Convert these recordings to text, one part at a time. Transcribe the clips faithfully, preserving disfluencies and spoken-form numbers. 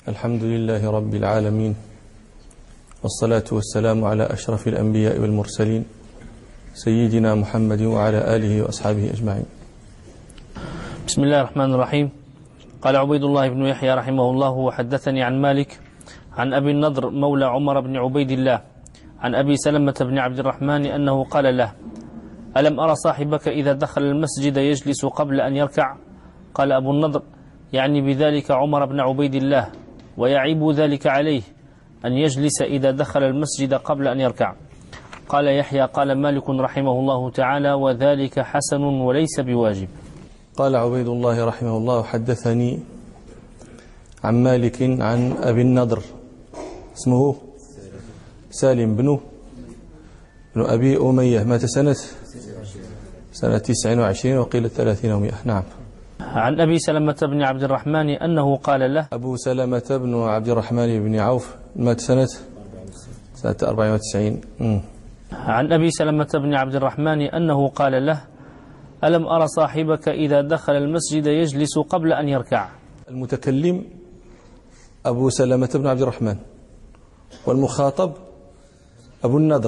الحمد لله رب العالمين، والصلاة والسلام على أشرف الأنبياء والمرسلين سيدنا محمد وعلى آله وأصحابه أجمعين. بسم الله الرحمن الرحيم. قال عبيد الله بن يحيى رحمه الله: وحدثني عن مالك عن أبي النضر مولى عمر بن عبيد الله عن أبي سلمة بن عبد الرحمن أنه قال له: ألم أرى صاحبك إذا دخل المسجد يجلس قبل أن يركع؟ قال أبو النضر: يعني بذلك عمر بن عبيد الله، ويعيب ذلك عليه أن يجلس إذا دخل المسجد قبل أن يركع. قال يحيى: قال مالك رحمه الله تعالى: وذلك حسن وليس بواجب. قال عبيد الله رحمه الله: حدثني عن مالك عن أبي النضر، اسمه سالم بن بن أبي أمية، مات سنة سنة تسع وعشرين وقيل ثلاثين ومئة. نعم. عن أبي سلمة بن عبد الرحمن أنه قال له: أبو سلمة بن عبد الرحمن بن عوف، مات سنة سنة أربعة وتسعين. عن أبي سلمة بن عبد الرحمن أنه قال له: ألم أرى صاحبك إذا دخل المسجد يجلس قبل أن يركع؟ المتكلم أبو سلمة بن عبد الرحمن، والمخاطب أبو النضر،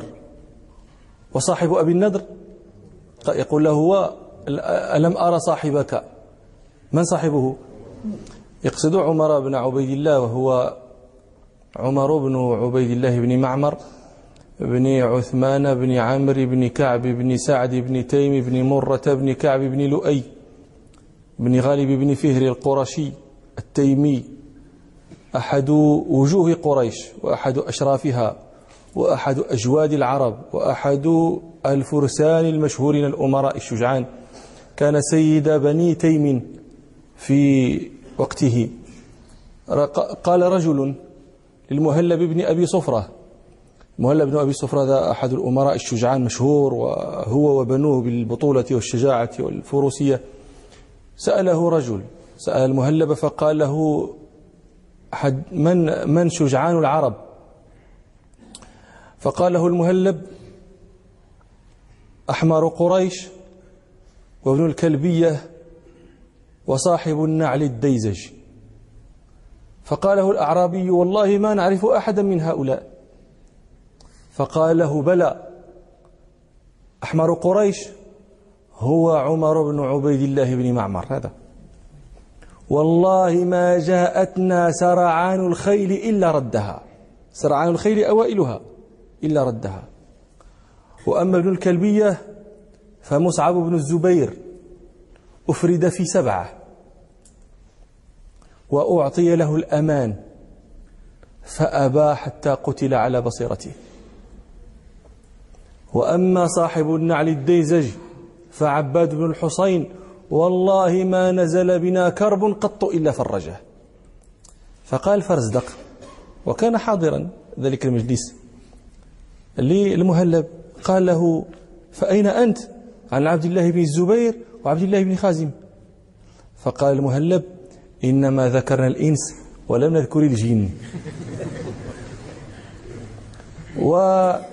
وصاحب أبي النضر يقول له هو: ألم أرى صاحبك. من صاحبه؟ يقصد عمر بن عبيد الله، وهو عمر بن عبيد الله بن معمر بن عثمان بن عمرو بن كعب بن سعد بن تيم بن مرة بن كعب بن لؤي بن غالب بن فهر القرشي التيمي، أحد وجوه قريش، وأحد أشرافها، وأحد أجواد العرب، وأحد الفرسان المشهورين الأمراء الشجعان. كان سيد بني تيم في وقته. قال رجل للمهلب بن أبي صفرة، مهلب بن أبي صفرة هذا أحد الأمراء الشجعان مشهور، وهو وبنوه بالبطولة والشجاعة والفروسية. سأله رجل، سأل المهلب فقال له: من من شجعان العرب؟ فقال له المهلب: أحمر قريش، وابن الكلبية، وصاحب النعل الديزج. فقال له الأعرابي: والله ما نعرف أحدا من هؤلاء. فقال له: بلى، أحمر قريش هو عمر بن عبيد الله بن معمر هذا، والله ما جاءتنا سرعان الخيل إلا ردها، سرعان الخيل أوائلها إلا ردها. وأما ابن الكلبية فمصعب بن الزبير أفرد في سبعة وأعطي له الأمان فأبى حتى قتل على بصيرته. وأما صاحب النعل الديزج فعباد بن الحصين، والله ما نزل بنا كرب قط إلا فرجه. فقال فرزدق، وكان حاضرا ذلك المجلس، للمهلب قال له: فأين أنت؟ عن عبد الله بن الزبير وعبد الله بن خازم. فقال المهلب: إنما ذكرنا الإنس ولم نذكر الجن. وعمر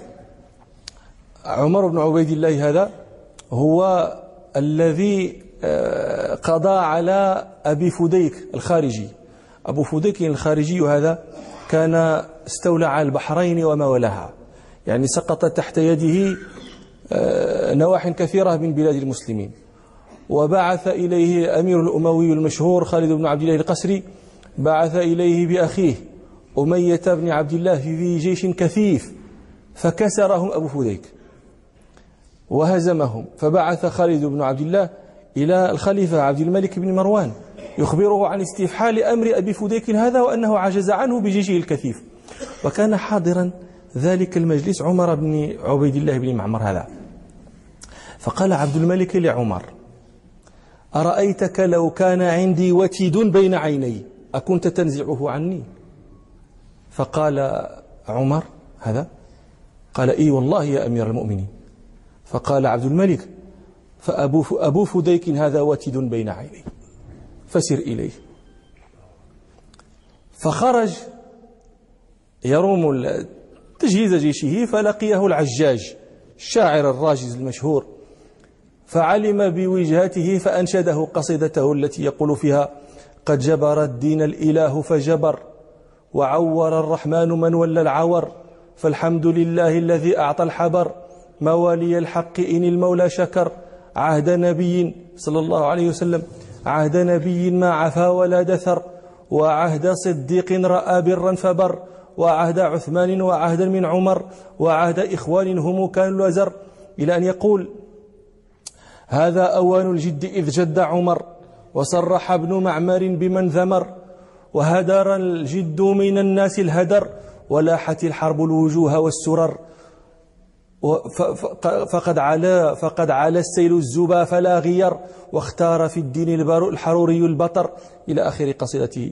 بن عبيد الله هذا هو الذي قضى على أبي فديك الخارجي. أبو فديك الخارجي هذا كان استولى على البحرين وما ولاها، يعني سقط تحت يده نواح كثيرة من بلاد المسلمين. وبعث إليه أمير الأموي المشهور خالد بن عبد الله القسري، بعث إليه بأخيه أمية بن عبد الله في جيش كثيف، فكسرهم أبو فديك وهزمهم. فبعث خالد بن عبد الله إلى الخليفة عبد الملك بن مروان يخبره عن استفحال أمر أبي فديك هذا، وأنه عجز عنه بجيشه الكثيف. وكان حاضرا ذلك المجلس عمر بن عبيد الله بن معمر هذا. فقال عبد الملك لعمر: أرأيتك لو كان عندي وتد بين عيني أكنت تنزعه عني؟ فقال عمر هذا، قال: إي والله يا أمير المؤمنين. فقال عبد الملك: فأبو أبو فديك هذا وتد بين عيني، فسر إليه. فخرج يروم تجهيز جيشه، فلقيه العجاج الشاعر الراجز المشهور، فعلم بوجهته فأنشده قصيدته التي يقول فيها: قد جبر الدين الإله فجبر، وعور الرحمن من ولى العور، فالحمد لله الذي أعطى الحبر، موالي الحق إن المولى شكر. عهد نبي صلى الله عليه وسلم، عهد نبي ما عفا ولا دثر، وعهد صديق رأى برا فبر، وعهد عثمان وعهدا من عمر، وعهد إخوان هم كانوا الوزر، إلى أن يقول: هذا أوان الجد إذ جد عمر، وصرح ابن معمر بمن ذمر، وهدر الجد من الناس الهدر، ولاحت الحرب الوجوه والسرر، فقد علا فقد علا السيل الزبا فلا غير، واختار في الدين الحروري البطر، إلى آخر قصيدته.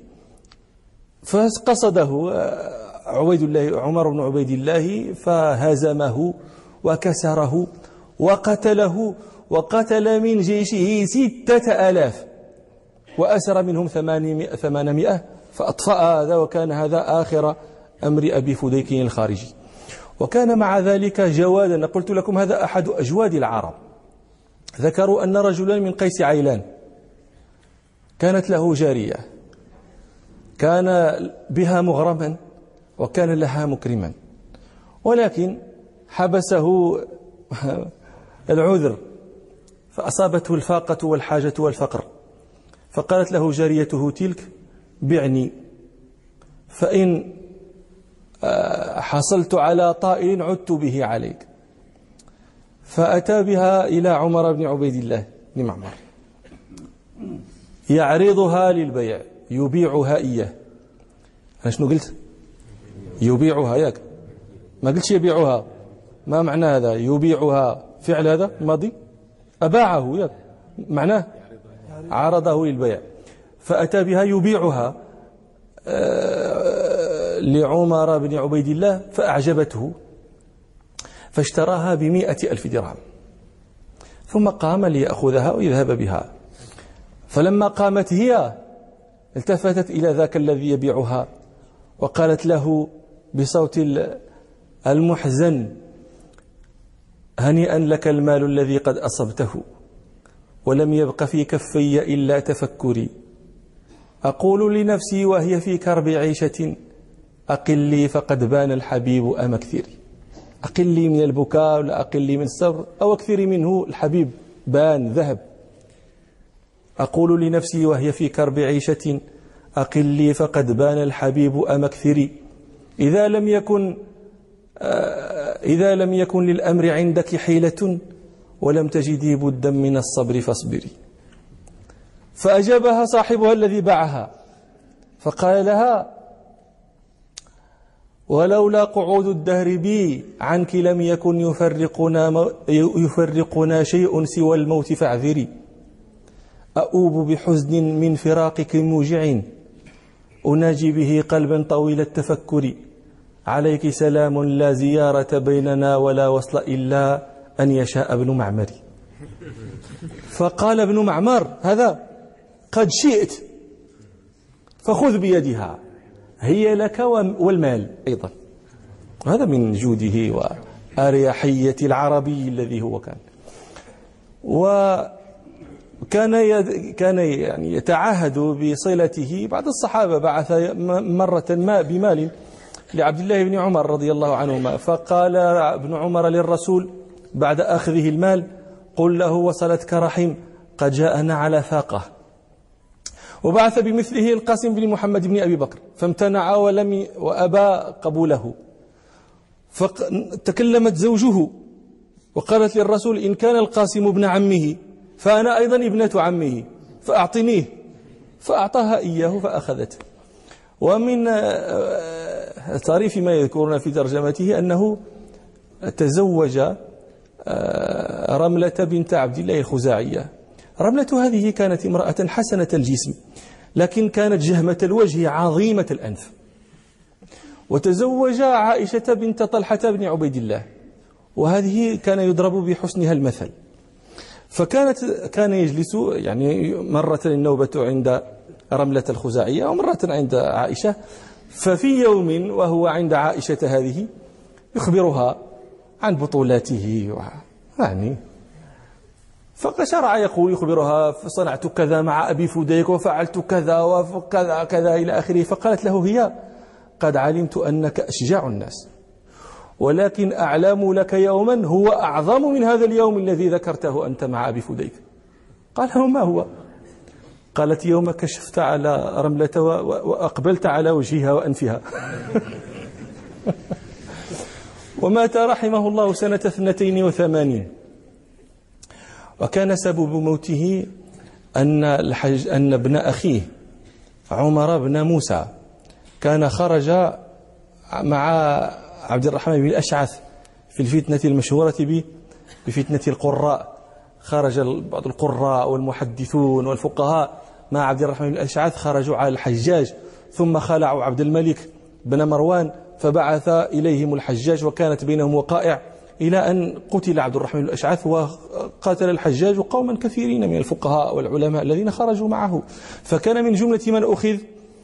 فقصده عبيد الله عمر بن عبيد الله فهزمه وكسره وقتله، وقتل من جيشه ستة آلاف وأسر منهم ثمانمائة فأطفأ هذا، وكان هذا آخر أمر أبي فديك الخارجي. وكان مع ذلك جوادا. قلت لكم هذا أحد أجواد العرب. ذكروا أن رجلا من قيس عيلان كانت له جارية، كان بها مغرما وكان لها مكرما، ولكن حبسه العذر فأصابته الفاقة والحاجة والفقر، فقالت له جاريته تلك: بعني، فإن حصلت على طائر عدت به عليك. فأتى بها إلى عمر بن عبيد الله بن معمر يعرضها للبيع، يبيعها إياه. أنا شنو قلت؟ يبيعها، ياك ما قلتش يبيعها. ما معنى هذا؟ يبيعها فعل هذا ماضي، أباعه، ياك معناه عرضه للبيع. فأتى بها يبيعها لعمر بن عبيد الله فأعجبته، فاشتراها بمئة ألف درهم، ثم قام ليأخذها ويذهب بها. فلما قامت هي التفتت إلى ذاك الذي يبيعها وقالت له بصوت المحزن: هنيئا لك المال الذي قد أصبته، ولم يبق في كفي إلا تفكري، أقول لنفسي وهي في كرب عيشة، أقلي فقد بان الحبيب أم أكثري. أقلي من البكاء ولا أقلي من الصبر، أو أكثري منه الحبيب بان ذهب. أقول لنفسي وهي في كرب عيشة، أقلي فقد بان الحبيب أم أكثري. إذا لم يكن إذا لم يكن للأمر عندك حيلة، ولم تجدي بدا من الصبر فاصبري. فأجابها صاحبها الذي باعها فقال لها: ولولا قعود الدهر بي عنك لم يكن يفرقنا, يفرقنا شيء سوى الموت فاعذري. أؤوب بحزن من فراقك موجع، أناجي به قلبا طويل التفكر. عليك سلام لا زيارة بيننا ولا وصل إلا أن يشاء ابن معمر. فقال ابن معمر: هذا قد شئت فخذ بيدها، هي لك والمال أيضا. هذا من جوده وأريحية العربي الذي هو كان. وكان كان يعني يتعهد بصلته. بعض الصحابة بعث مرة ما بمال لعبد الله بن عمر رضي الله عنهما، فقال ابن عمر للرسول بعد أخذه المال: قل له وصلتك رحم، قد جاءنا على فاقة. وبعث بمثله القاسم بن محمد بن أبي بكر فامتنع ولم وأبى قبوله. فتكلمت زوجه وقالت للرسول: إن كان القاسم ابن عمه فأنا أيضا ابنة عمه فأعطنيه. فأعطاها إياه فأخذته. ومن طريف ما يذكرون في ترجمته أنه تزوج رملة بنت عبد الله الخزاعية. رملة هذه كانت امرأة حسنة الجسم، لكن كانت جهمة الوجه عظيمة الأنف. وتزوج عائشة بنت طلحة بن عبيد الله، وهذه كان يضرب بحسنها المثل. فكانت كان يجلس يعني مرة النوبة عند رملة الخزاعية ومرة عند عائشة. ففي يوم وهو عند عائشة هذه يخبرها عن بطولاته يعني، فشرع يقول يخبرها: صنعت كذا مع أبي فديك وفعلت كذا وكذا كذا إلى آخره. فقالت له هي: قد علمت أنك أشجع الناس، ولكن أعلم لك يوما هو أعظم من هذا اليوم الذي ذكرته أنت مع أبي فديك. قال له ما هو؟ قالت يوم كشفت على رملة وأقبلت على وجهها وأنفها. ومات رحمه الله سنة اثنتين وثمانين، وكان سبب موته أن الحج أن ابن أخيه عمر بن موسى كان خرج مع عبد الرحمن بن الأشعث في الفتنة المشهورة بفتنة القراء. خرج بعض القراء والمحدثون والفقهاء مع عبد الرحمن بن الأشعث، خرجوا على الحجاج، ثم خلعوا عبد الملك بن مروان فبعث إليهم الحجاج، وكانت بينهم وقائع إلى أن قتل عبد الرحمن بن الأشعث، وقاتل الحجاج قوما كثيرين من الفقهاء والعلماء الذين خرجوا معه. فكان من جملة من أخذ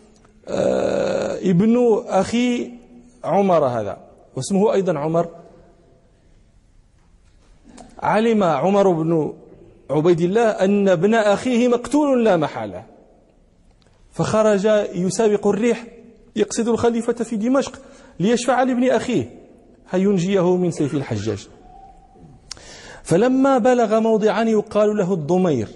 ابن أخي عمر هذا، واسمه أيضا عمر. علم عمر بن عبيد الله أن ابن أخيه مقتول لا محالة، فخرج يسابق الريح يقصد الخليفة في دمشق ليشفع لابن أخيه هينجيه من سيف الحجاج. فلما بلغ موضعا يقال له الضمير،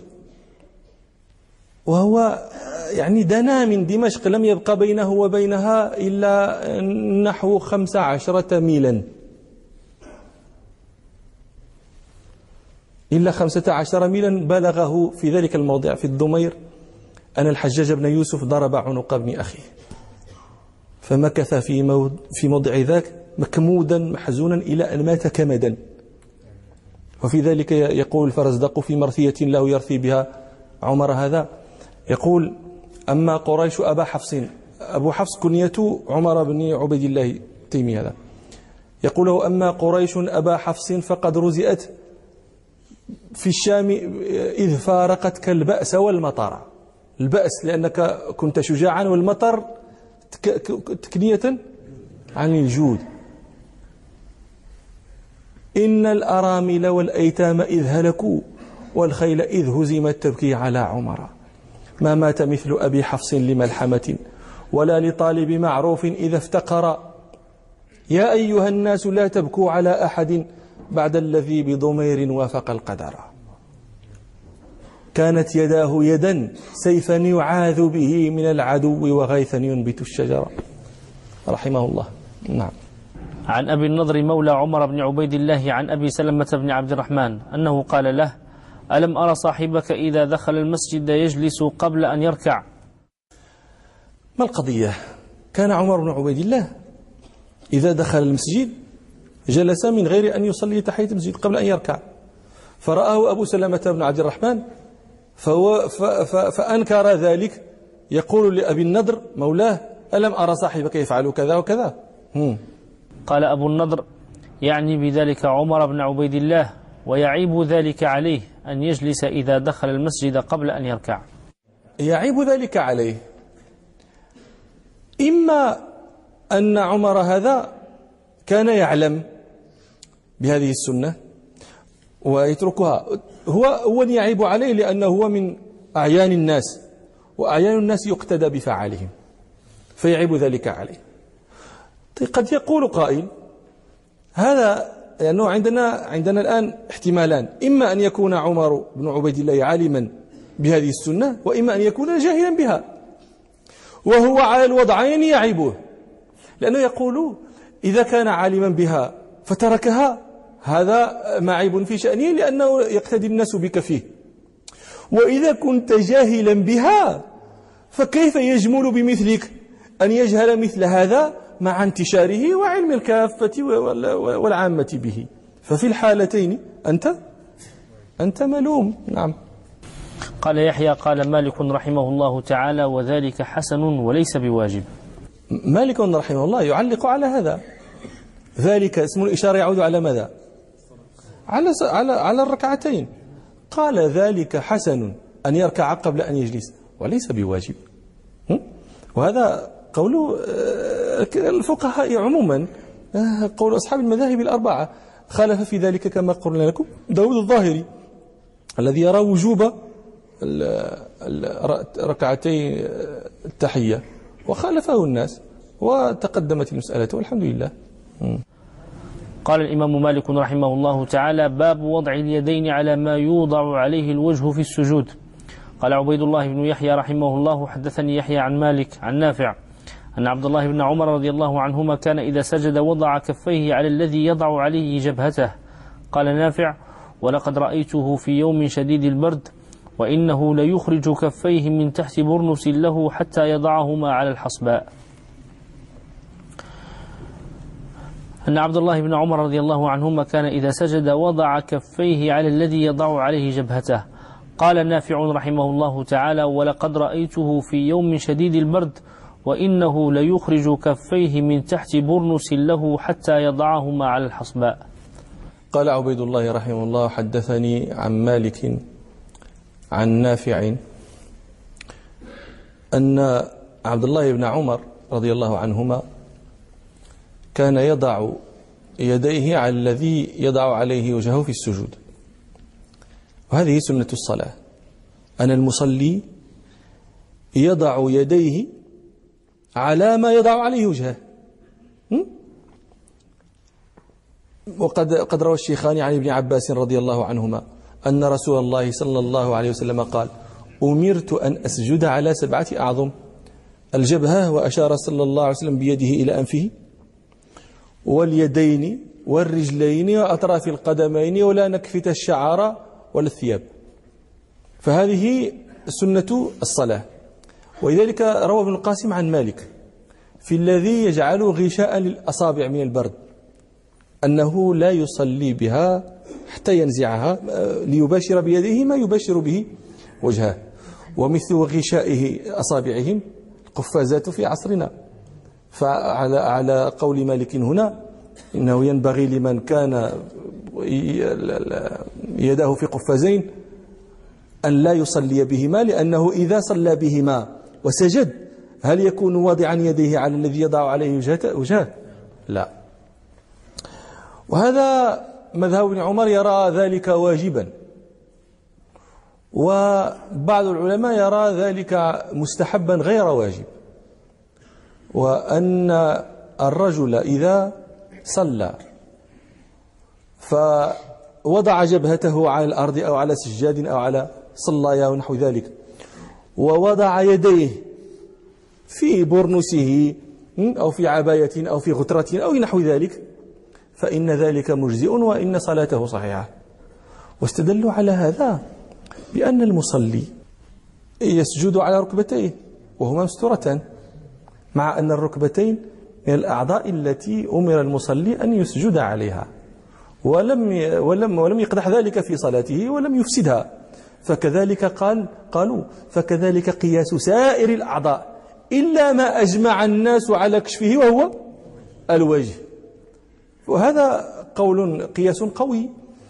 وهو يعني دنا من دمشق، لم يبقى بينه وبينها إلا نحو خمس عشرة ميلا، إلا خمسة عشر ميلا بلغه في ذلك الموضع في الضمير أن الحجاج بن يوسف ضرب عنق ابن أخيه، فمكث في موضع, في موضع ذاك مكمودا محزونا إلى أن مات كمدا. وفي ذلك يقول الفرزدق في مرثية له يرثي بها عمر هذا، يقول أما قريش أبا حفص، أبو حفص كنية عمر بن عبيد الله تيمي هذا، يقول له أما قريش أبا حفص فقد رزئت في الشام إذ فارقتك البأس والمطر. البأس لأنك كنت شجاعا، والمطر تكنية عن الجود. إن الأرامل والأيتام إذ هلكوا والخيل إذ هزمت تبكي على عمر. ما مات مثل أبي حفص لملحمة ولا لطالب معروف إذا افتقر. يا أيها الناس لا تبكوا على أحد بعد الذي بضمير وافق القدر. كانت يداه يدا سيفا يعاذ به من العدو وغيثا ينبت الشجر. رحمه الله. نعم. عن أبي النضر مولى عمر بن عبيد الله عن أبي سلمة بن عبد الرحمن أنه قال له: ألم أرى صاحبك إذا دخل المسجد يجلس قبل أن يركع؟ ما القضية؟ كان عمر بن عبيد الله إذا دخل المسجد جلس من غير أن يصلي تحية المسجد قبل أن يركع، فرآه أبو سلمة بن عبد الرحمن فهو فأنكر ذلك، يقول لأبي النضر مولاه: ألم أرى صاحبك يفعل كذا وكذا؟ هم. قال أبو النضر: يعني بذلك عمر بن عبيد الله، ويعيب ذلك عليه أن يجلس إذا دخل المسجد قبل أن يركع. يعيب ذلك عليه، إما أن عمر هذا كان يعلم بهذه السنة ويتركها، هو هو يعيب عليه لأنه هو من أعيان الناس، وأعيان الناس يقتدى بفعالهم، فيعيب ذلك عليه. قد يقول قائل هذا لأنه يعني عندنا عندنا الآن احتمالان: إما أن يكون عمر بن عبيد الله عالما بهذه السنة، وإما أن يكون جاهلا بها، وهو على الوضعين يعيبه، لأنه يقول إذا كان عالما بها فتركها هذا معيب في شأنه لأنه يقتدي الناس بك فيه، وإذا كنت جاهلا بها فكيف يجمل بمثلك أن يجهل مثل هذا مع انتشاره وعلم الكافة والعامة به، ففي الحالتين أنت أنت ملوم. نعم. قال يحيى: قال مالك رحمه الله تعالى: وذلك حسن وليس بواجب. مالك رحمه الله يعلق على هذا، ذلك اسم الإشارة يعود على ماذا؟ على على على الركعتين. قال ذلك حسن أن يركع قبل أن يجلس وليس بواجب. وهذا قول الفقهاء عموما، قول أصحاب المذاهب الأربعة. خالف في ذلك كما قلنا لكم داود الظاهري الذي يرى وجوب ركعتي التحية، وخالفه الناس، وتقدمت المسألة والحمد لله. قال الإمام مالك رحمه الله تعالى: باب وضع اليدين على ما يوضع عليه الوجه في السجود. قال عبيد الله بن يحيى رحمه الله: حدثني يحيى عن مالك عن نافع أن عبد الله بن عمر رضي الله عنهما كان إذا سجد وضع كفيه على الذي يضع عليه جبهته. قال نافع: ولقد رأيته في يوم شديد البرد وإنه ليخرج كفيه من تحت برنس له حتى يضعهما على الحصباء. أن عبد الله بن عمر رضي الله عنهما كان إذا سجد وضع كفيه على الذي يضع عليه جبهته. قال نافع رحمه الله تعالى: ولقد رأيته في يوم شديد البرد وإنه ليخرج كفيه من تحت برنس له حتى يضعهما على الحصباء. قال عبيد الله رحمه الله: حدثني عن مالك عن نافع أن عبد الله بن عمر رضي الله عنهما كان يضع يديه على الذي يضع عليه وجهه في السجود. وهذه سنة الصلاة، أن المصلي يضع يديه على ما يضع عليه وجهه. وقد قد روى الشيخان عن ابن عباس رضي الله عنهما أن رسول الله صلى الله عليه وسلم قال: أمرت أن أسجد على سبعة أعظم: الجبهة، وأشار صلى الله عليه وسلم بيده إلى أنفه، واليدين والرجلين وأطراف القدمين، ولا نكفت الشعر ولا الثياب. فهذه سنة الصلاة. ولذلك روى ابن القاسم عن مالك في الذي يجعل غشاء للأصابع من البرد أنه لا يصلي بها حتى ينزعها ليباشر بيده ما يباشر به وجهه. ومثل غشائه أصابعهم القفازات في عصرنا. فعلى على قول مالك هنا إنه ينبغي لمن كان يده في قفازين أن لا يصلي بهما، لأنه إذا صلى بهما وسجد هل يكون واضعا يديه على الذي يضع عليه وجهه؟ لا. وهذا مذهب ابن عمر يرى ذلك واجبا، وبعض العلماء يرى ذلك مستحبا غير واجب. وأن الرجل إذا صلى فوضع جبهته على الأرض أو على سجاد أو على صلايا ونحو ذلك، ووضع يديه في برنسه أو في عباية أو في غترة أو نحو ذلك، فإن ذلك مجزئ وإن صلاته صحيحة. واستدلوا على هذا بأن المصلي يسجد على ركبتيه وهما مستورتان، مع أن الركبتين من الأعضاء التي أمر المصلي أن يسجد عليها، ولم ولم ولم يقدح ذلك في صلاته ولم يفسدها. فكذلك قال قالوا فكذلك قياس سائر الأعضاء إلا ما أجمع الناس على كشفه وهو الوجه. وهذا قول قياس قوي،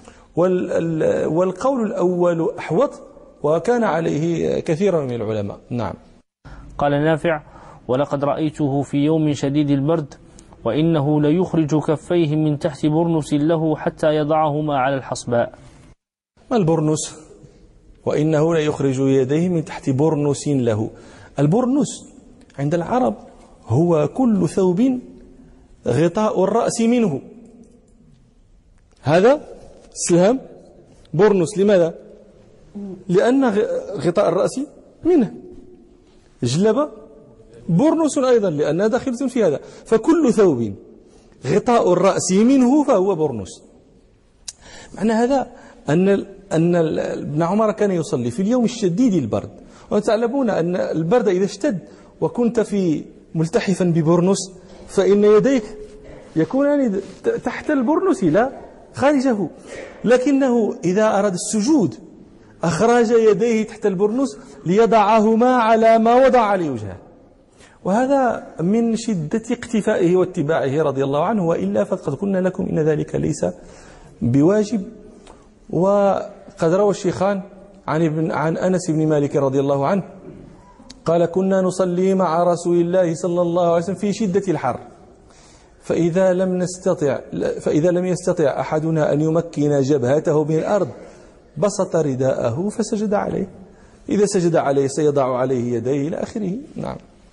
والقول الأول أحوط، وكان عليه كثير من العلماء. نعم. قال نافع: ولقد رأيته في يوم شديد البرد وإنه ليخرج كفيه من تحت برنس له حتى يضعهما على الحصباء. ما البرنس؟ وإنه ليخرج يديه من تحت برنس له. البرنس عند العرب هو كل ثوب غطاء الرأس منه. هذا سلام برنس. لماذا؟ لأن غطاء الرأس منه. جلبة برنس أيضا لأنها داخلة في هذا. فكل ثوب غطاء الرأس منه فهو برنس. معنى هذا أن أن ابن عمر كان يصلي في اليوم الشديد البرد، وتعلمون أن البرد إذا اشتد وكنت في ملتحفا ببرنس فإن يديك يكونان تحت البرنس لا خارجه، لكنه إذا أراد السجود أخرج يديه تحت البرنس ليضعهما على ما وضع عليه وجهه. وهذا من شدة اقتفائه واتباعه رضي الله عنه، وإلا فقد قلنا لكم إن ذلك ليس بواجب. وقد روى الشيخان عن ابن عن أنس بن مالك رضي الله عنه قال: كنا نصلي مع رسول الله صلى الله عليه وسلم في شدة الحر، فإذا لم نستطع فإذا لم يستطع أحدنا أن يمكن جبهته من الأرض بسط رداءه فسجد عليه، إذا سجد عليه سيضع عليه يديه إلى آخره. نعم.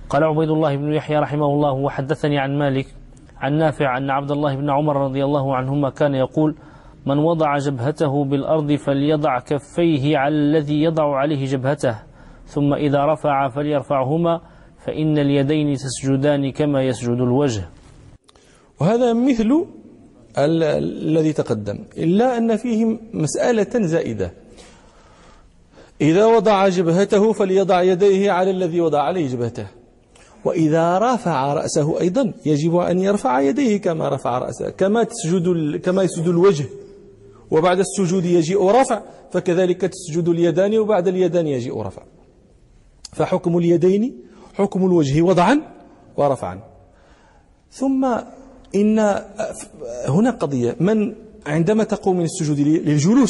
قال عبيد الله بن يحيى رحمه الله وحدثني عن مالك عن نافع أن عبد الله بن عمر رضي الله عنهما كان يقول من وضع جبهته بالأرض فليضع كفيه على الذي يضع عليه جبهته ثم إذا رفع فليرفعهما فإن اليدين تسجدان كما يسجد الوجه. وهذا مثل ال الذي تقدم، إلا أن فيه مسألة زائدة. إذا وضع جبهته فليضع يديه على الذي وضع عليه جبهته، وإذا رفع رأسه أيضا يجب أن يرفع يديه كما رفع رأسه، كما تسجد كما يسجد الوجه وبعد السجود يجيء رفع، فكذلك تسجد اليدان وبعد اليدان يجيء رفع. فحكم اليدين حكم الوجه وضعا ورفعا. ثم إن هنا قضية، من عندما تقوم من السجود للجلوس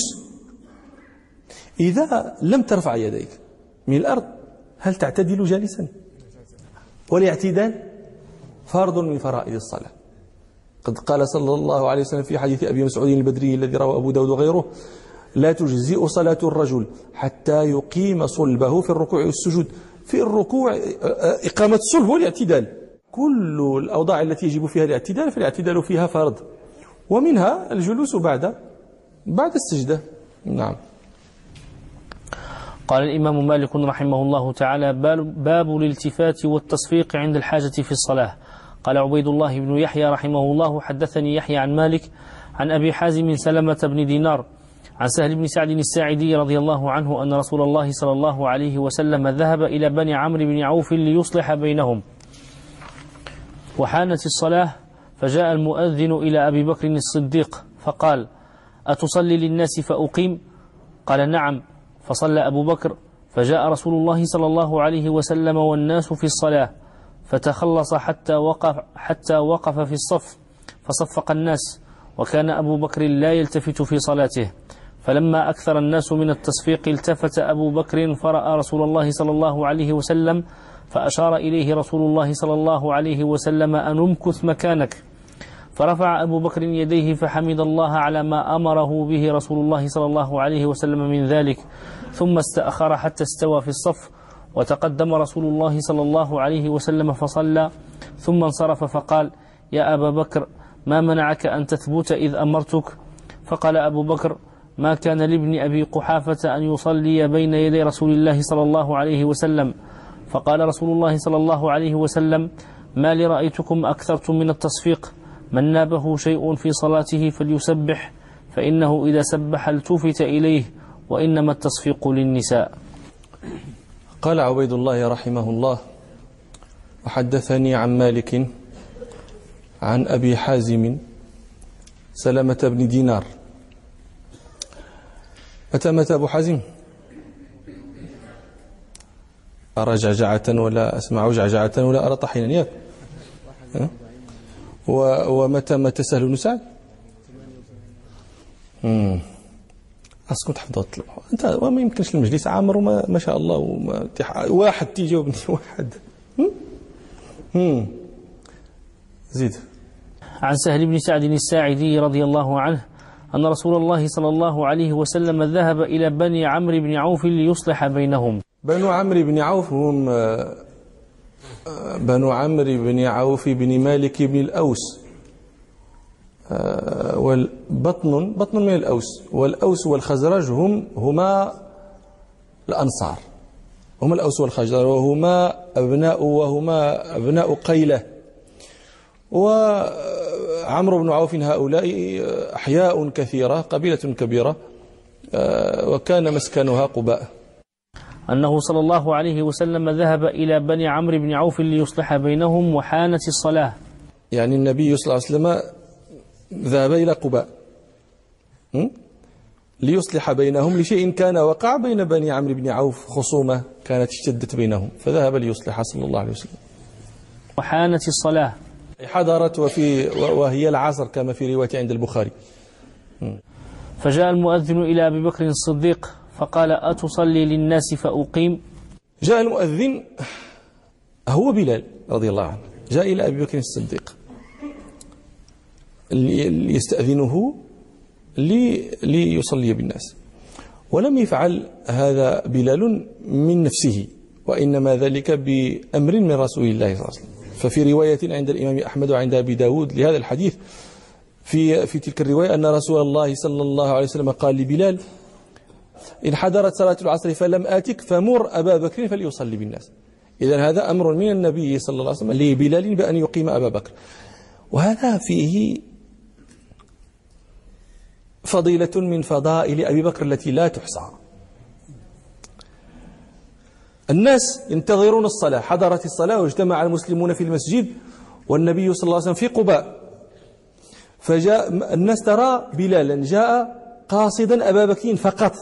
إذا لم ترفع يديك من الأرض هل تعتدل جالسا؟ والاعتدال فرض من فرائض الصلاة. قد قال صلى الله عليه وسلم في حديث أبي مسعود البدري الذي رواه أبو داود وغيره: لا تجزئ صلاة الرجل حتى يقيم صلبه في الركوع والسجود. في الركوع إقامة الصلب والاعتدال، كل الأوضاع التي يجب فيها الاعتدال فالاعتدال فيها فرض، ومنها الجلوس بعد بعد السجدة. نعم. قال الإمام مالك رحمه الله تعالى: باب الالتفات والتصفيق عند الحاجة في الصلاة. قال عبيد الله بن يحيى رحمه الله حدثني يحيى عن مالك عن أبي حازم سلمة بن دينار عن سهل بن سعد الساعدي رضي الله عنه أن رسول الله صلى الله عليه وسلم ذهب إلى بني عمرو بن عوف ليصلح بينهم، وحانت الصلاة فجاء المؤذن إلى أبي بكر الصديق فقال: أتصلي للناس فأقيم؟ قال: نعم. فصلى أبو بكر، فجاء رسول الله صلى الله عليه وسلم والناس في الصلاة، فتخلص حتى وقف, حتى وقف في الصف فصفق الناس، وكان أبو بكر لا يلتفت في صلاته. فلما أكثر الناس من التصفيق التفت أبو بكر فرأى رسول الله صلى الله عليه وسلم، فأشار إليه رسول الله صلى الله عليه وسلم أن امكث مكانك. فرفع أبو بكر يديه فحمد الله على ما أمره به رسول الله صلى الله عليه وسلم من ذلك، ثم استأخر حتى استوى في الصف، وتقدم رسول الله صلى الله عليه وسلم فصلى، ثم انصرف فقال: يا أبا بكر ما منعك أن تثبت إذ أمرتك؟ فقال أبو بكر: ما كان لابن أبي قحافة أن يصلي بين يدي رسول الله صلى الله عليه وسلم. فقال رسول الله صلى الله عليه وسلم: ما لرأيتكم أكثرتم من التصفيق؟ من نابه شيء في صلاته فليسبح، فإنه إذا سبح التفت إليه، وإنما التصفيق للنساء. قال عبيد الله رحمه الله: وحدثني عن مالك عن أبي حازم سلمة بن دينار. متى مات أبو حازم؟ أرى جعجعة ولا أسمع جعجعة ولا أرى طحينا، ياك؟ ومتى مات سهل بن سعد؟ امم أسكت حفظت له أنت، وما يمكنش المجلس عامر وما ما شاء الله، وما واحد تيجاوبني واحد. امم زيد. عن سهل بن سعد الساعدي رضي الله عنه أن رسول الله صلى الله عليه وسلم ذهب إلى بني عمرو بن عوف ليصلح بينهم. بنو عمرو بن عوف هم بنو عمرو بن عوف بن مالك بن الأوس، والبطن بطن من الأوس، والأوس والخزرج هم هما الأنصار، هم الأوس والخزرج، وهما أبناء وهما أبناء قيلة. وعمرو بن عوف هؤلاء أحياء كثيرة، قبيلة كبيرة، وكان مسكنها قباء. أنه صلى الله عليه وسلم ذهب إلى بني عمرو بن عوف ليصلح بينهم وحانت الصلاة. يعني النبي صلى الله عليه وسلم ذهب إلى قباء ليصلح بينهم لشيء كان وقع بين بني عمرو بن عوف، خصومة كانت اشتدت بينهم، فذهب ليصلح صلى الله عليه وسلم. وحانت الصلاة حضرت وفي وهي العصر كما في رواية عند البخاري. فجاء المؤذن إلى أبي بكر الصديق فقال: أتصلي للناس فأقيم؟ جاء المؤذن هو بلال رضي الله عنه، جاء إلى أبي بكر الصديق ليستأذنه ليصلي بالناس، ولم يفعل هذا بلال من نفسه، وإنما ذلك بأمر من رسول الله صلى الله عليه وسلم. ففي رواية عند الإمام أحمد وعند أبي داود لهذا الحديث في في تلك الرواية أن رسول الله صلى الله عليه وسلم قال لبلال: إن حضرت صلاة العصر فلم آتك فمر أبا بكر فليصلي بالناس. إذا هذا أمر من النبي صلى الله عليه وسلم لبلال بأن يقيم أبا بكر، وهذا فيه فضيلة من فضائل أبي بكر التي لا تحصى. الناس ينتظرون الصلاة، حضرت الصلاة واجتمع المسلمون في المسجد والنبي صلى الله عليه وسلم في قباء، فجاء الناس ترى بلالا جاء قاصدا أبا بكر فقط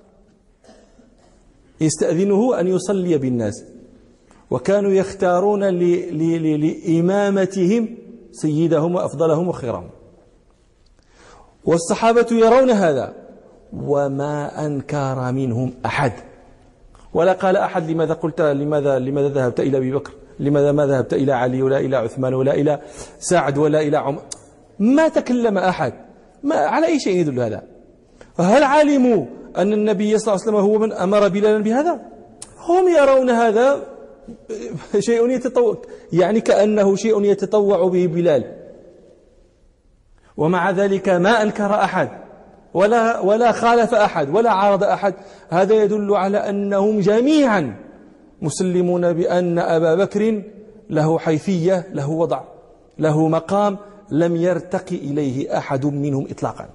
يستأذنه أن يصلي بالناس، وكانوا يختارون لإمامتهم سيدهم وأفضلهم وخيرهم، والصحابة يرون هذا وما أنكر منهم أحد، ولا قال أحد: لماذا قلت لماذا لماذا ذهبت إلى أبي بكر، لماذا ما ذهبت إلى علي ولا إلى عثمان ولا إلى سعد ولا إلى عمر. ما تكلم أحد. ما على أي شيء يدل هذا؟ هل علموا أن النبي صلى الله عليه وسلم هو من أمر بلالا بهذا؟ هم يرون هذا شيء يتطوع، يعني كأنه شيء يتطوع به بلال، ومع ذلك ما أنكر أحد ولا ولا خالف أحد ولا عارض أحد. هذا يدل على أنهم جميعا مسلمون بأن أبا بكر له حيثية، له وضع، له مقام لم يرتقي إليه أحد منهم إطلاقا.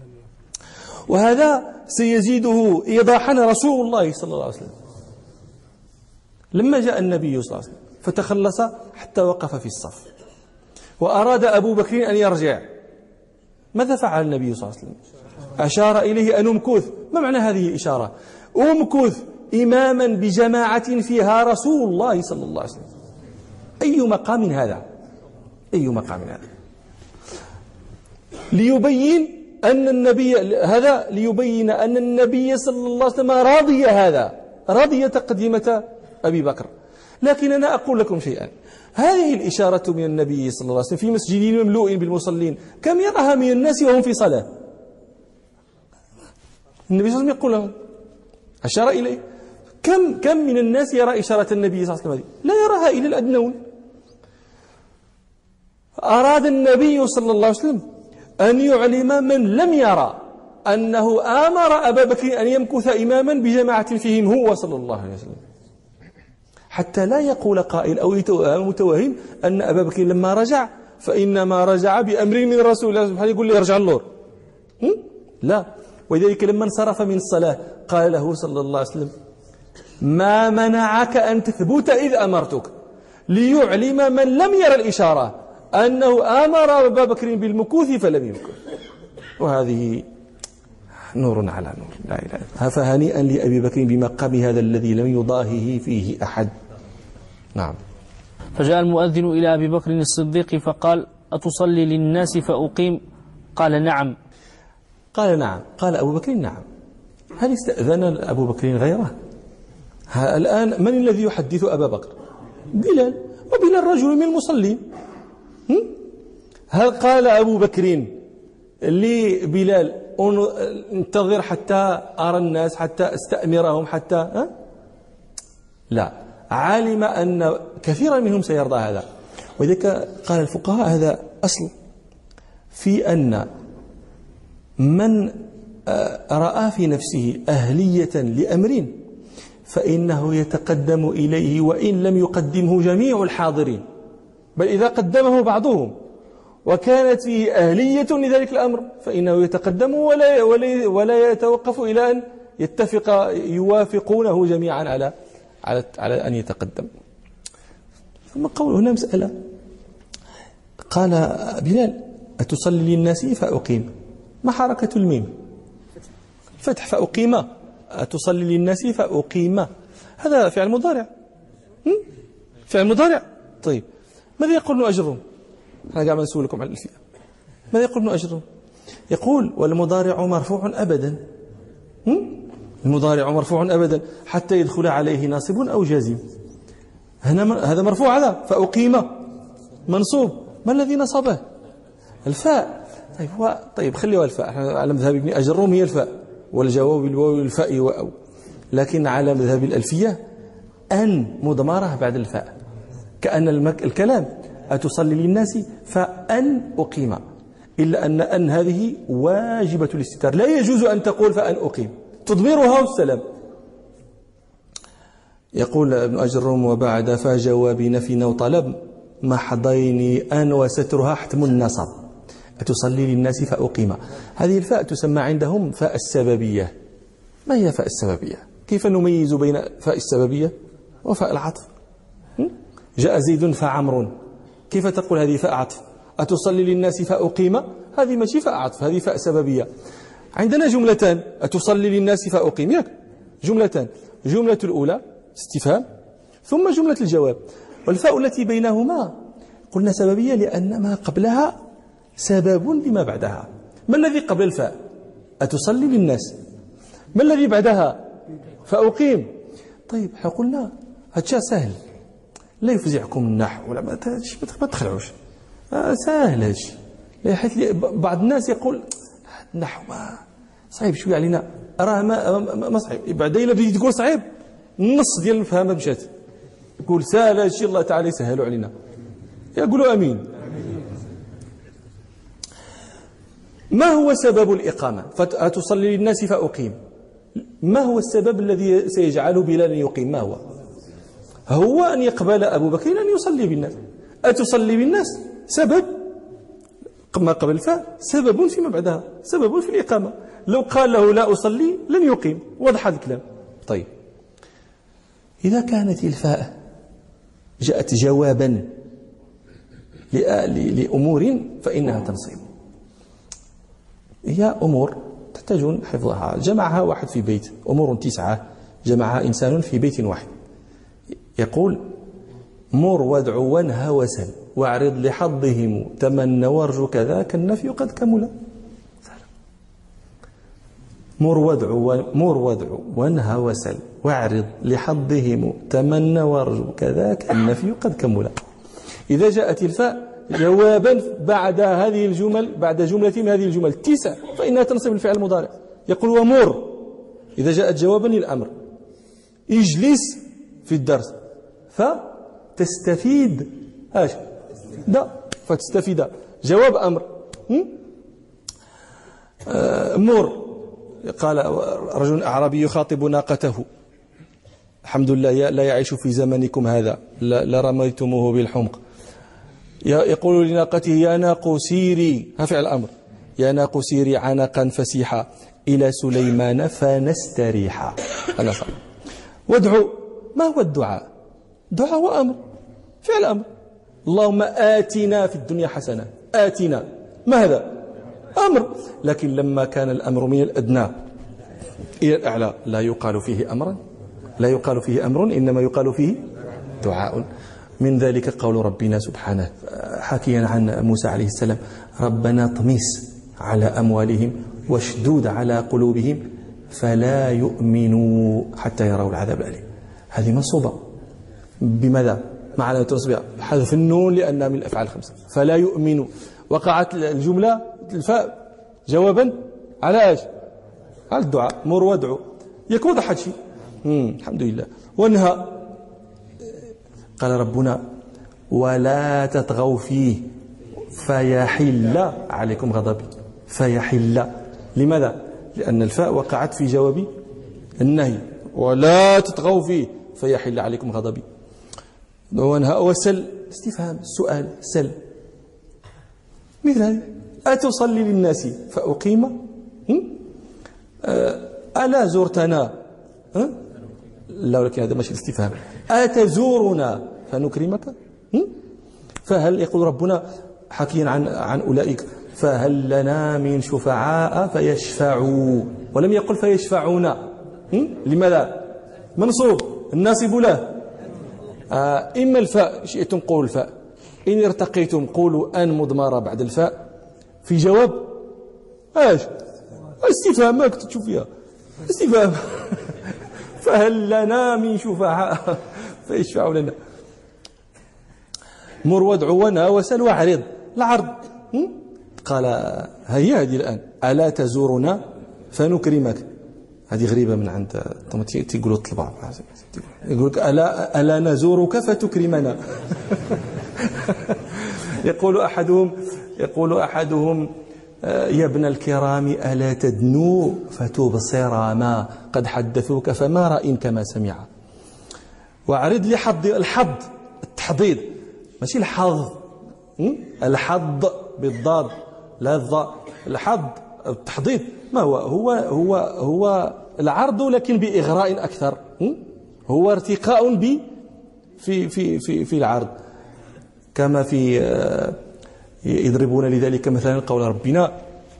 وهذا سيزيده إيضاحا رسول الله صلى الله عليه وسلم لما جاء النبي صلى الله عليه وسلم فتخلص حتى وقف في الصف، وأراد أبو بكر أن يرجع. ماذا فعل النبي صلى الله عليه وسلم؟ أشار إليه أن أمكث. ما معنى هذه الإشارة؟ أمكث إماما بجماعة فيها رسول الله صلى الله عليه وسلم. أي مقام هذا؟ أي مقام هذا؟ ليبين أن النبي هذا ليبين أن النبي صلى الله عليه وسلم راضي هذا، راضي تقديمة أبي بكر. لكن أنا أقول لكم شيئا: هذه الإشارة من النبي صلى الله عليه وسلم في مسجد مملوء بالمصلين كم يراها من الناس وهم في صلاة؟ النبي صلى الله عليه وسلم يقول له، أشار إليه. كم كم من الناس يرى إشارة النبي صلى الله عليه وسلم؟ لا يراها إلا الأدنون. أراد النبي صلى الله عليه وسلم أن يعلم من لم يرى أنه آمر أبا بكر أن يمكث إماما بجماعة فيهم هو صلى الله عليه وسلم، حتى لا يقول قائل أو متوهم أن أبا بكر لما رجع فإنما رجع بأمر من رسول الله سبحانه يقول لي ارجع اللور. لا. ولذلك لما انصرف من الصلاة قال له صلى الله عليه وسلم: ما منعك أن تثبت إذ أمرتك، ليعلم من لم يرى الإشارة أنه آمر أبا بكر بالمكوث فلم يمكث. وهذه نور على نور، لا إله إلا الله. فهنيئا لأبي بكر بمقام هذا الذي لم يضاهه فيه أحد. نعم. فجاء المؤذن إلى أبي بكر الصديق فقال: أتصلي للناس فأقيم؟ قال: نعم. قال: نعم. قال أبو بكر: نعم. هل استأذن أبو بكر غيره؟ الآن من الذي يحدث أبا بكر؟ بلال، وبلال رجل من المصلين. هل قال أبو بكر لبلال: انتظر حتى أرى الناس، حتى استأمرهم، حتى ها؟ لا، علم أن كثيرا منهم سيرضى هذا. وذلك قال الفقهاء هذا أصل في أن من رأى في نفسه أهلية لأمر فإنه يتقدم إليه وإن لم يقدمه جميع الحاضرين، بل إذا قدمه بعضهم وكانت فيه أهلية لذلك الأمر فإنه يتقدم ولا, ولا, ولا يتوقف إلى أن يتفق يوافقونه جميعا على, على, على أن يتقدم. ثم قول هنا مسألة. قال بلال: أتصلي للناس فأقيم؟ ما حركة الميم؟ فتح فأقيم. أتصلي للناس فأقيم، هذا فعل مضارع. فعل مضارع. طيب ماذا يقول ابن أجرم؟ أنا قاعد نسولكم على الألفية. ماذا يقول ابن أجرم؟ يقول: والمضارع مرفوع أبدا. المضارع مرفوع أبدا حتى يدخل عليه ناصب أو جازم. هنا هذا مرفوع، هذا فأقيم منصوب. ما الذي نصبه؟ الفاء. طيب هو طيب خليها الفاء. على مذهب ابن أجرم هي الفاء، والجواب بالواو والفاء وأو. لكن على مذهب الألفية أن مضمرة بعد الفاء، كأن المك... الكلام أتصلي للناس فأن أقيم، إلا أن أن هذه واجبة الاستتار، لا يجوز أن تقول فأن أقيم، تضمرها والسلام. يقول ابن أجرم وبعد فجواب نفي وطلب محضين أن وسترها حتم النصب، أتصلي للناس فأقيم. هذه الفاء تسمى عندهم فاء السببية. ما هي فاء السببية؟ كيف نميز بين فاء السببية وفاء العطف؟ جاء زيد فعمر، كيف تقول هذه فاء عطف؟ أتصلي للناس فأقيم، هذه ماشي فاء عطف، هذه فاء سببية. عندنا جملتان، أتصلي للناس فأقيم، ياك جملتان، جملة الأولى استفهام ثم جملة الجواب، والفاء التي بينهما قلنا سببية لأن ما قبلها سبب لما بعدها. ما الذي قبل الفاء؟ أتصلي للناس. ما الذي بعدها؟ فأقيم. طيب قلنا هذا سهل، لا يفزعكم النحو ولا ما تخلعوش، آه سهل هذا. حيث بعض الناس يقول النحو ما صعيب شويه علينا، راه ما ما صعيب. بعدين الا بديتي تقول صعيب النص ديال الفهمه مشات، يقول سهل هذا الشيء الله تعالى يسهلوا علينا. يقولوا امين. ما هو سبب الإقامة؟ فتصلي للناس فأقيم، ما هو السبب الذي سيجعل بلالا يقيم؟ ما هو؟ هو أن يقبل أبو بكر أن يصلي بالناس. أتصلي بالناس سبب، ما قبل الفاء سبب فيما بعدها، سبب في الإقامة. لو قال له لا أصلي لن يقيم، واضح هذا الكلام. طيب إذا كانت الفاء جاءت جوابا لأمور فإنها تنصب. هي أمور تحتاجون حفظها، جمعها واحد في بيت، أمور تسعة جمعها إنسان في بيت واحد. يقول مر وادع وانهى وسل واعرض لحظهم تمنى وارجو كذاك النفي قد كمل. مر وادع مر وادع وانهى وسل واعرض لحظهم تمنى وارجو كذاك النفي قد كمل. إذا جاءت الفاء جوابا بعد هذه الجمل، بعد جملة من هذه الجمل التسع، فإنها تنصب الفعل المضارع. يقول ومر إذا جاءت جوابا للأمر، اجلس في الدرس فتستفيد ايش؟ دا فتستفيد جواب أمر. آه مر. قال رجل أعرابي يخاطب ناقته الحمد لله لا يعيش في زمنكم هذا لرميتموه بالحمق. يقول لناقته يا ناق سيري، ها فعل الأمر، يا ناق سيري عنقا فسيحا إلى سليمان فنستريحا. أنا صح. وادعو، ما هو الدعاء؟ دعاء وأمر، فعل أمر. اللهم آتنا في الدنيا حسنة، آتنا، ما هذا؟ أمر. لكن لما كان الأمر من الأدنى إلى الأعلى لا يقال فيه أمرا، لا يقال فيه أمر، إنما يقال فيه دعاء. من ذلك قول ربنا سبحانه حكيا عن موسى عليه السلام ربنا طمس على أموالهم واشدود على قلوبهم فلا يؤمنوا حتى يروا العذاب الأليم. هذه منصوبة بماذا؟ مع علامة نصبها حذف النون لأنها من الأفعال الخمسة. فلا يؤمنوا، وقعت الجملة الفاء جوابا على ايش؟ على الدعاء. مر وادعو يكون واضح شيء. الحمد لله. وانهى قال ربنا ولا تطغوا فيه فيحل عليكم غضبي. فيحل لماذا؟ لأن الفاء وقعت في جواب النهي، ولا تطغوا فيه فيحل عليكم غضبي. وانهى وسل استفهام السؤال سل مثل هذا أتصلي للناس فأقيم؟ ألا زرتنا؟ لا، ولكن هذا ماشي الاستفهام. أتزورنا فنكرمك؟ فهل يقول ربنا حكيا عن عن أولئك فهل لنا من شفعاء فيشفعوا، ولم يقل فيشفعون. لماذا؟ منصوب الناصب له. آه إما الفاء شئتم قولوا الفاء، إن ارتقيتم قولوا أن مضمرة بعد الفاء في جواب ايش؟ استفهام، ما كنت تشوف فيها استفهام. فهل لنا من شفعاء فيشفعوا لنا. مر وادعو وانهى وسل واعرض، العرض. قال هيا هذه الآن ألا تزورنا فنكرمك، هذه غريبة من عند تيقولوا الطلبة، يقول لك ألا, ألا نزورك فتكرمنا. يقول أحدهم يقول أحدهم يا ابن الكرام ألا تدنو فتبصر ما قد حدثوك فما رأين كما سمع. وأعرض لي حظ الحظ التحضيض ماشي الحظ، الحظ بالضاد لا الضاء، الحظ التحضيض ما هو هو هو هو العرض لكن بإغراء أكثر، هو ارتقاء ب في في في في العرض، كما في يضربون لذلك مثلا قول ربنا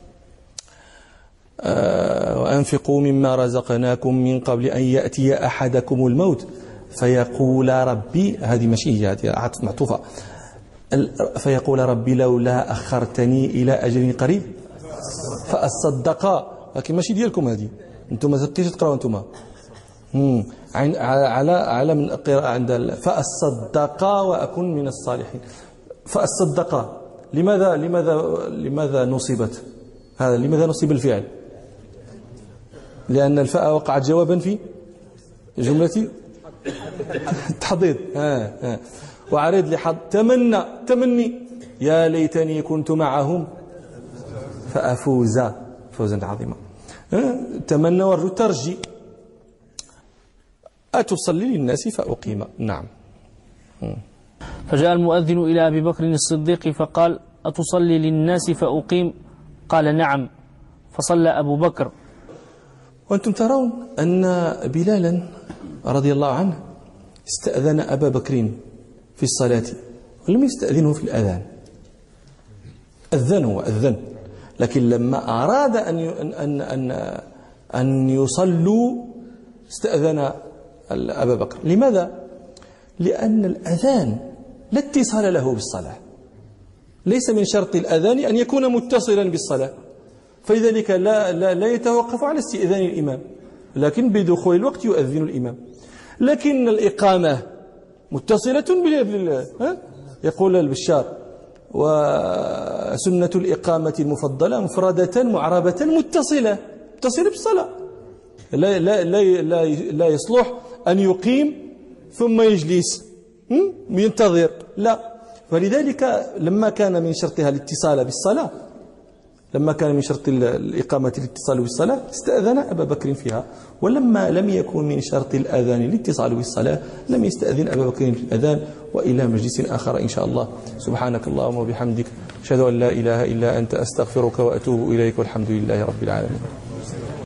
وأنفقوا مما رزقناكم من قبل أن يأتي أحدكم الموت فيقول ربي، هذه ماشي هي، هذه معطوفة، فيقول ربي لولا أخرتني إلى أجل قريب فأصدق، لكن ماشي ديالكم هذه، انتم ما تبقيش تقراوا انتم على على من القراءة عند فأصدق وأكون من الصالحين. فأصدق لماذا لماذا لماذا نصبت هذا؟ لماذا نصب الفعل؟ لأن الفاء وقعت جوابا في جملة التحضيض. ها ها وعرض لحظ تمنى تمني يا ليتني كنت معهم فأفوز فوزا عظيما. تمنى والرجو ترجي. أتصلي للناس فأقيم. نعم. فجاء المؤذن إلى أبي بكر الصديق فقال أتصلي للناس فأقيم؟ قال نعم. فصلى أبو بكر. وأنتم ترون أن بلالا رضي الله عنه استأذن أبا بكر في الصلاة ولم يستأذنه في الأذان. أذنه وأذن، لكن لما أراد أن أن أن أن يصلوا استأذن أبا بكر. لماذا؟ لأن الأذان لا اتصال له بالصلاة، ليس من شرط الأذان أن يكون متصلا بالصلاة، فلذلك لا, لا, لا يتوقف على استئذان الإمام، لكن بدخول الوقت يؤذن الإمام. لكن الإقامة متصلة بال يقول البشار وسنة الإقامة المفضلة مفردة معربة متصلة متصلة بالصلاة، لا, لا, لا, لا, لا يصلح أن يقيم ثم يجلس ينتظر، لا. فلذلك لما كان من شرطها الاتصال بالصلاة لما كان من شرط الإقامة الاتصال بالصلاة استأذن أبا بكر فيها، ولما لم يكن من شرط الأذان الاتصال بالصلاة لم يستأذن أبا بكر في الأذان. وإلى مجلس آخر إن شاء الله. سبحانك اللهم وبحمدك أشهد أن لا إله إلا أنت أستغفرك وأتوب إليك والحمد لله رب العالمين.